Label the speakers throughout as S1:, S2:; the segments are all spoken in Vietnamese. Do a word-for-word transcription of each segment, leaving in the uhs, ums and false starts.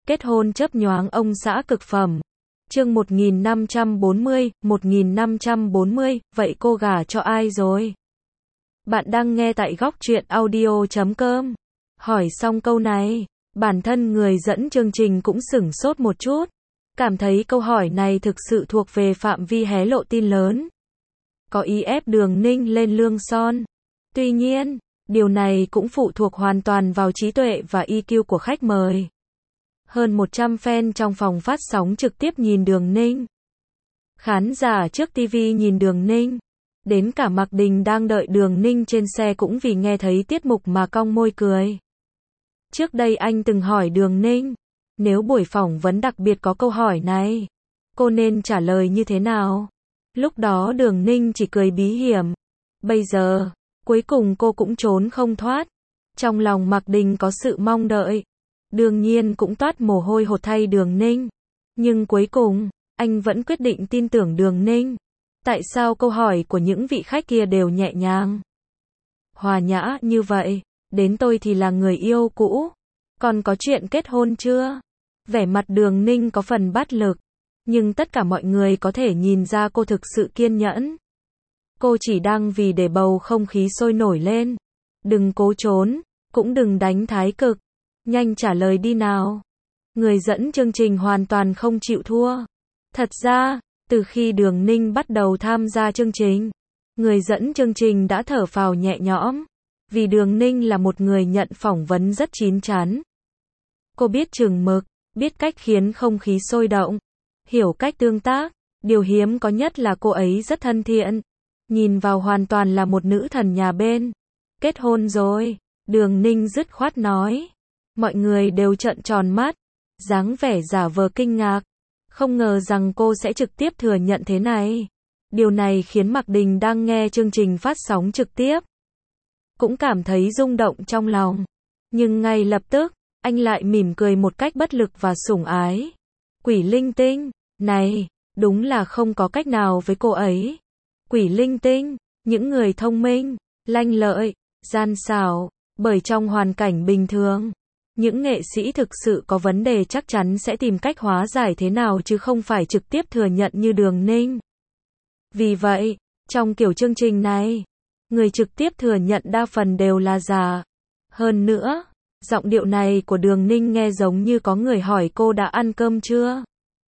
S1: Kết hôn chớp nhoáng ông xã cực phẩm. Chương một nghìn năm trăm bốn mươi, một nghìn năm trăm bốn mươi, vậy cô gả cho ai rồi? Bạn đang nghe tại góc truyện audio chấm com. Hỏi xong câu này, bản thân người dẫn chương trình cũng sửng sốt một chút. Cảm thấy câu hỏi này thực sự thuộc về phạm vi hé lộ tin lớn. Có ý ép Đường Ninh lên Lương Son. Tuy nhiên, điều này cũng phụ thuộc hoàn toàn vào trí tuệ và i kiu của khách mời. Hơn một trăm fan trong phòng phát sóng trực tiếp nhìn Đường Ninh. Khán giả trước ti vi nhìn Đường Ninh. Đến cả Mạc Đình đang đợi Đường Ninh trên xe cũng vì nghe thấy tiết mục mà cong môi cười. Trước đây anh từng hỏi Đường Ninh, nếu buổi phỏng vấn đặc biệt có câu hỏi này, cô nên trả lời như thế nào? Lúc đó Đường Ninh chỉ cười bí hiểm. Bây giờ, cuối cùng cô cũng trốn không thoát. Trong lòng Mạc Đình có sự mong đợi. Đương nhiên cũng toát mồ hôi hột thay Đường Ninh. Nhưng cuối cùng, anh vẫn quyết định tin tưởng Đường Ninh. Tại sao câu hỏi của những vị khách kia đều nhẹ nhàng, hòa nhã như vậy? Đến tôi thì là người yêu cũ. Còn có chuyện kết hôn chưa? Vẻ mặt Đường Ninh có phần bất lực. Nhưng tất cả mọi người có thể nhìn ra cô thực sự kiên nhẫn. Cô chỉ đang vì để bầu không khí sôi nổi lên. Đừng cố trốn, cũng đừng đánh thái cực. Nhanh trả lời đi nào. Người dẫn chương trình hoàn toàn không chịu thua. Thật ra, từ khi Đường Ninh bắt đầu tham gia chương trình, người dẫn chương trình đã thở phào nhẹ nhõm. Vì Đường Ninh là một người nhận phỏng vấn rất chín chắn. Cô biết chừng mực, biết cách khiến không khí sôi động, hiểu cách tương tác. Điều hiếm có nhất là cô ấy rất thân thiện. Nhìn vào hoàn toàn là một nữ thần nhà bên. Kết hôn rồi, Đường Ninh dứt khoát nói. Mọi người đều trợn tròn mắt, dáng vẻ giả vờ kinh ngạc. Không ngờ rằng cô sẽ trực tiếp thừa nhận thế này. Điều này khiến Mạc Đình đang nghe chương trình phát sóng trực tiếp cũng cảm thấy rung động trong lòng. Nhưng ngay lập tức, anh lại mỉm cười một cách bất lực và sủng ái. Quỷ linh tinh, này, đúng là không có cách nào với cô ấy. Quỷ linh tinh, những người thông minh, lanh lợi, gian xảo, bởi trong hoàn cảnh bình thường, những nghệ sĩ thực sự có vấn đề chắc chắn sẽ tìm cách hóa giải thế nào chứ không phải trực tiếp thừa nhận như Đường Ninh. Vì vậy, trong kiểu chương trình này, người trực tiếp thừa nhận đa phần đều là giả. Hơn nữa, giọng điệu này của Đường Ninh nghe giống như có người hỏi cô đã ăn cơm chưa?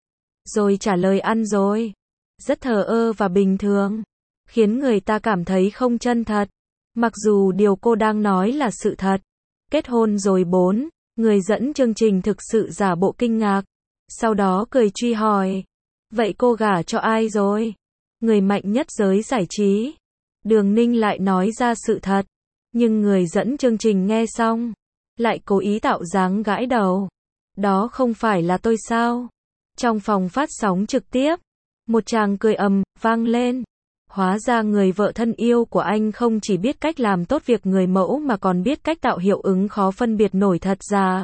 S1: Rồi trả lời ăn rồi. Rất thờ ơ và bình thường, khiến người ta cảm thấy không chân thật. Mặc dù điều cô đang nói là sự thật. Kết hôn rồi bốn, người dẫn chương trình thực sự giả bộ kinh ngạc. Sau đó cười truy hỏi. Vậy cô gả cho ai rồi? Người mạnh nhất giới giải trí. Đường Ninh lại nói ra sự thật. Nhưng người dẫn chương trình nghe xong, lại cố ý tạo dáng gãi đầu. Đó không phải là tôi sao? Trong phòng phát sóng trực tiếp, một tràng cười ầm vang lên. Hóa ra người vợ thân yêu của anh không chỉ biết cách làm tốt việc người mẫu mà còn biết cách tạo hiệu ứng khó phân biệt nổi thật giả.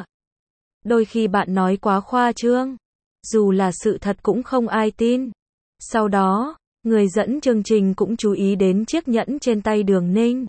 S1: Đôi khi bạn nói quá khoa trương, dù là sự thật cũng không ai tin. Sau đó, người dẫn chương trình cũng chú ý đến chiếc nhẫn trên tay Đường Ninh.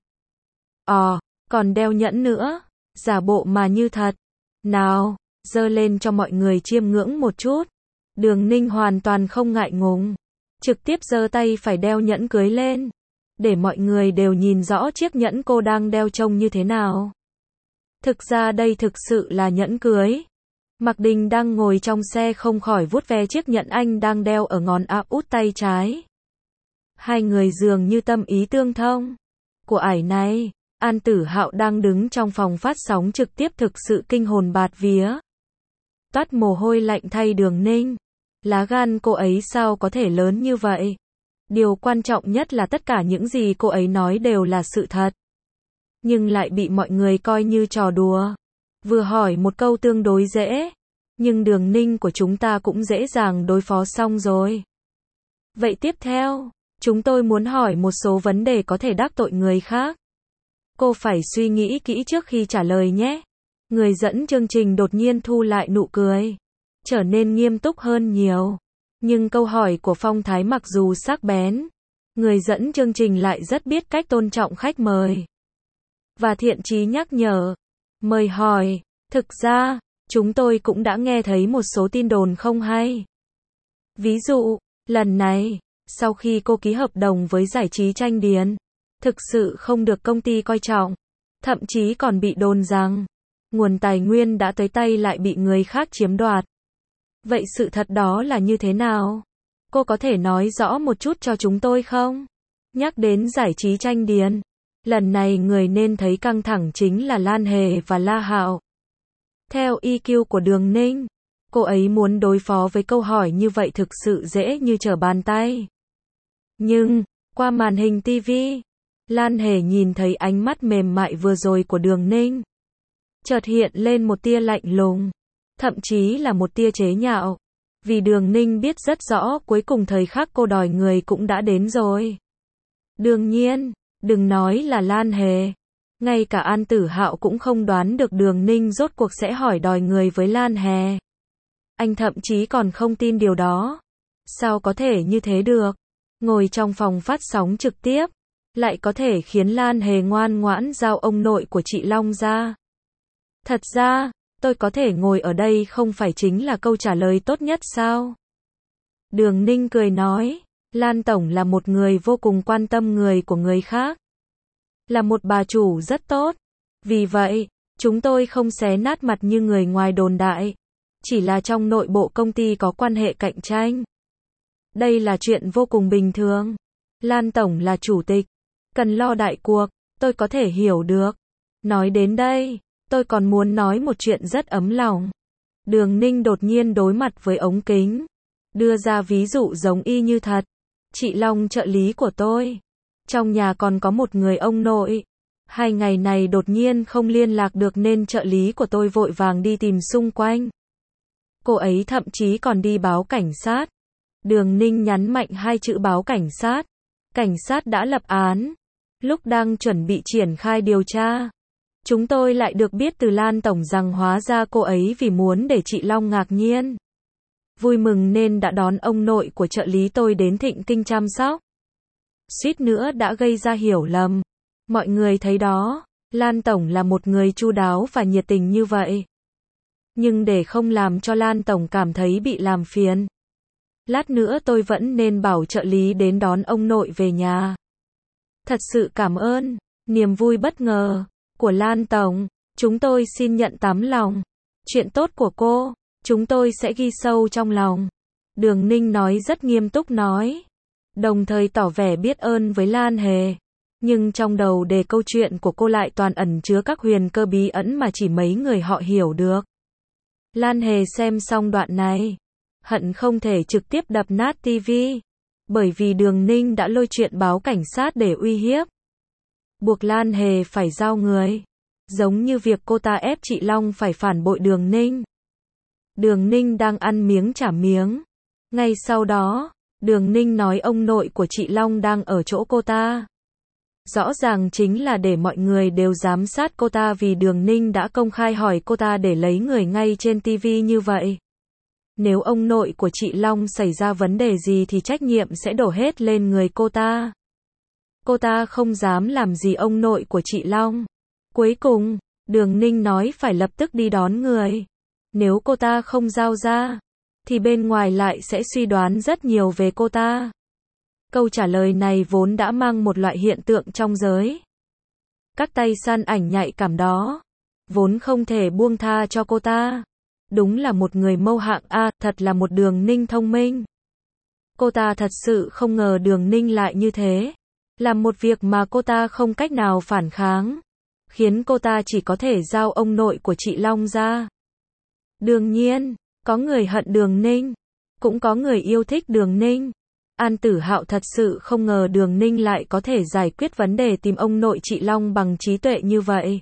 S1: Ồ, còn đeo nhẫn nữa, giả bộ mà như thật. Nào, giơ lên cho mọi người chiêm ngưỡng một chút. Đường Ninh hoàn toàn không ngại ngùng, trực tiếp giơ tay phải đeo nhẫn cưới lên, để mọi người đều nhìn rõ chiếc nhẫn cô đang đeo trông như thế nào. Thực ra đây thực sự là nhẫn cưới. Mạc Đình đang ngồi trong xe không khỏi vuốt ve chiếc nhẫn anh đang đeo ở ngón áp út tay trái. Hai người dường như tâm ý tương thông. Của ải này, An Tử Hạo đang đứng trong phòng phát sóng trực tiếp thực sự kinh hồn bạt vía. Toát mồ hôi lạnh thay Đường Ninh. Lá gan cô ấy sao có thể lớn như vậy? Điều quan trọng nhất là tất cả những gì cô ấy nói đều là sự thật. Nhưng lại bị mọi người coi như trò đùa. Vừa hỏi một câu tương đối dễ, nhưng Đường Ninh của chúng ta cũng dễ dàng đối phó xong rồi. Vậy tiếp theo, chúng tôi muốn hỏi một số vấn đề có thể đắc tội người khác. Cô phải suy nghĩ kỹ trước khi trả lời nhé. Người dẫn chương trình đột nhiên thu lại nụ cười, trở nên nghiêm túc hơn nhiều. Nhưng câu hỏi của phong thái mặc dù sắc bén, người dẫn chương trình lại rất biết cách tôn trọng khách mời. Và thiện chí nhắc nhở. Mời hỏi, thực ra, chúng tôi cũng đã nghe thấy một số tin đồn không hay. Ví dụ, lần này, sau khi cô ký hợp đồng với giải trí Tranh Điền, thực sự không được công ty coi trọng, thậm chí còn bị đồn rằng, nguồn tài nguyên đã tới tay lại bị người khác chiếm đoạt. Vậy sự thật đó là như thế nào? Cô có thể nói rõ một chút cho chúng tôi không? Nhắc đến giải trí Tranh Điền, lần này người nên thấy căng thẳng chính là Lan Hề và La Hạo. Theo i kiu của Đường Ninh, cô ấy muốn đối phó với câu hỏi như vậy thực sự dễ như trở bàn tay. Nhưng, qua màn hình ti vi, Lan Hề nhìn thấy ánh mắt mềm mại vừa rồi của Đường Ninh. Chợt hiện lên một tia lạnh lùng, thậm chí là một tia chế nhạo. Vì Đường Ninh biết rất rõ cuối cùng thời khắc cô đòi người cũng đã đến rồi. Đương nhiên, đừng nói là Lan Hề. Ngay cả An Tử Hạo cũng không đoán được Đường Ninh rốt cuộc sẽ hỏi đòi người với Lan Hề. Anh thậm chí còn không tin điều đó. Sao có thể như thế được? Ngồi trong phòng phát sóng trực tiếp, lại có thể khiến Lan Hề ngoan ngoãn giao ông nội của chị Long ra. Thật ra, tôi có thể ngồi ở đây không phải chính là câu trả lời tốt nhất sao? Đường Ninh cười nói, Lan Tổng là một người vô cùng quan tâm người của người khác. Là một bà chủ rất tốt. Vì vậy, chúng tôi không xé nát mặt như người ngoài đồn đại. Chỉ là trong nội bộ công ty có quan hệ cạnh tranh. Đây là chuyện vô cùng bình thường. Lan Tổng là chủ tịch, cần lo đại cuộc, tôi có thể hiểu được. Nói đến đây, tôi còn muốn nói một chuyện rất ấm lòng. Đường Ninh đột nhiên đối mặt với ống kính, đưa ra ví dụ giống y như thật. Chị Long trợ lý của tôi, trong nhà còn có một người ông nội. Hai ngày này đột nhiên không liên lạc được nên trợ lý của tôi vội vàng đi tìm xung quanh. Cô ấy thậm chí còn đi báo cảnh sát. Đường Ninh nhấn mạnh hai chữ báo cảnh sát. Cảnh sát đã lập án. Lúc đang chuẩn bị triển khai điều tra, chúng tôi lại được biết từ Lan Tổng rằng hóa ra cô ấy vì muốn để chị Long ngạc nhiên, vui mừng nên đã đón ông nội của trợ lý tôi đến Thịnh Kinh chăm sóc. Suýt nữa đã gây ra hiểu lầm. Mọi người thấy đó, Lan Tổng là một người chu đáo và nhiệt tình như vậy. Nhưng để không làm cho Lan Tổng cảm thấy bị làm phiền, lát nữa tôi vẫn nên bảo trợ lý đến đón ông nội về nhà. Thật sự cảm ơn, niềm vui bất ngờ của Lan Tổng, chúng tôi xin nhận tấm lòng. Chuyện tốt của cô, chúng tôi sẽ ghi sâu trong lòng. Đường Ninh nói rất nghiêm túc nói, đồng thời tỏ vẻ biết ơn với Lan Hề. Nhưng trong đầu đề câu chuyện của cô lại toàn ẩn chứa các huyền cơ bí ẩn mà chỉ mấy người họ hiểu được. Lan Hề xem xong đoạn này, hận không thể trực tiếp đập nát tivi, bởi vì Đường Ninh đã lôi chuyện báo cảnh sát để uy hiếp, buộc Lan Hề phải giao người, giống như việc cô ta ép chị Long phải phản bội Đường Ninh. Đường Ninh đang ăn miếng trả miếng. Ngay sau đó, Đường Ninh nói ông nội của chị Long đang ở chỗ cô ta. Rõ ràng chính là để mọi người đều giám sát cô ta vì Đường Ninh đã công khai hỏi cô ta để lấy người ngay trên ti vi như vậy. Nếu ông nội của chị Long xảy ra vấn đề gì thì trách nhiệm sẽ đổ hết lên người cô ta. Cô ta không dám làm gì ông nội của chị Long. Cuối cùng, Đường Ninh nói phải lập tức đi đón người. Nếu cô ta không giao ra, thì bên ngoài lại sẽ suy đoán rất nhiều về cô ta. Câu trả lời này vốn đã mang một loại hiện tượng trong giới. Các tay săn ảnh nhạy cảm đó, vốn không thể buông tha cho cô ta. Đúng là một người mâu hạng A, thật là một Đường Ninh thông minh. Cô ta thật sự không ngờ Đường Ninh lại như thế. Làm một việc mà cô ta không cách nào phản kháng, khiến cô ta chỉ có thể giao ông nội của chị Long ra. Đương nhiên, có người hận Đường Ninh, cũng có người yêu thích Đường Ninh. An Tử Hạo thật sự không ngờ Đường Ninh lại có thể giải quyết vấn đề tìm ông nội chị Long bằng trí tuệ như vậy.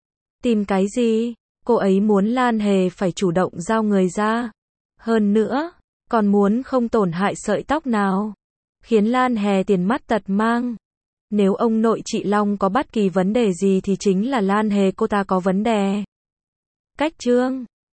S1: Tìm cái gì? Cô ấy muốn Lan Hề phải chủ động giao người ra. Hơn nữa, còn muốn không tổn hại sợi tóc nào, khiến Lan Hề tiền mắt tật mang. Nếu ông nội chị Long có bất kỳ vấn đề gì thì chính là Lan Hề cô ta có vấn đề. Cách chương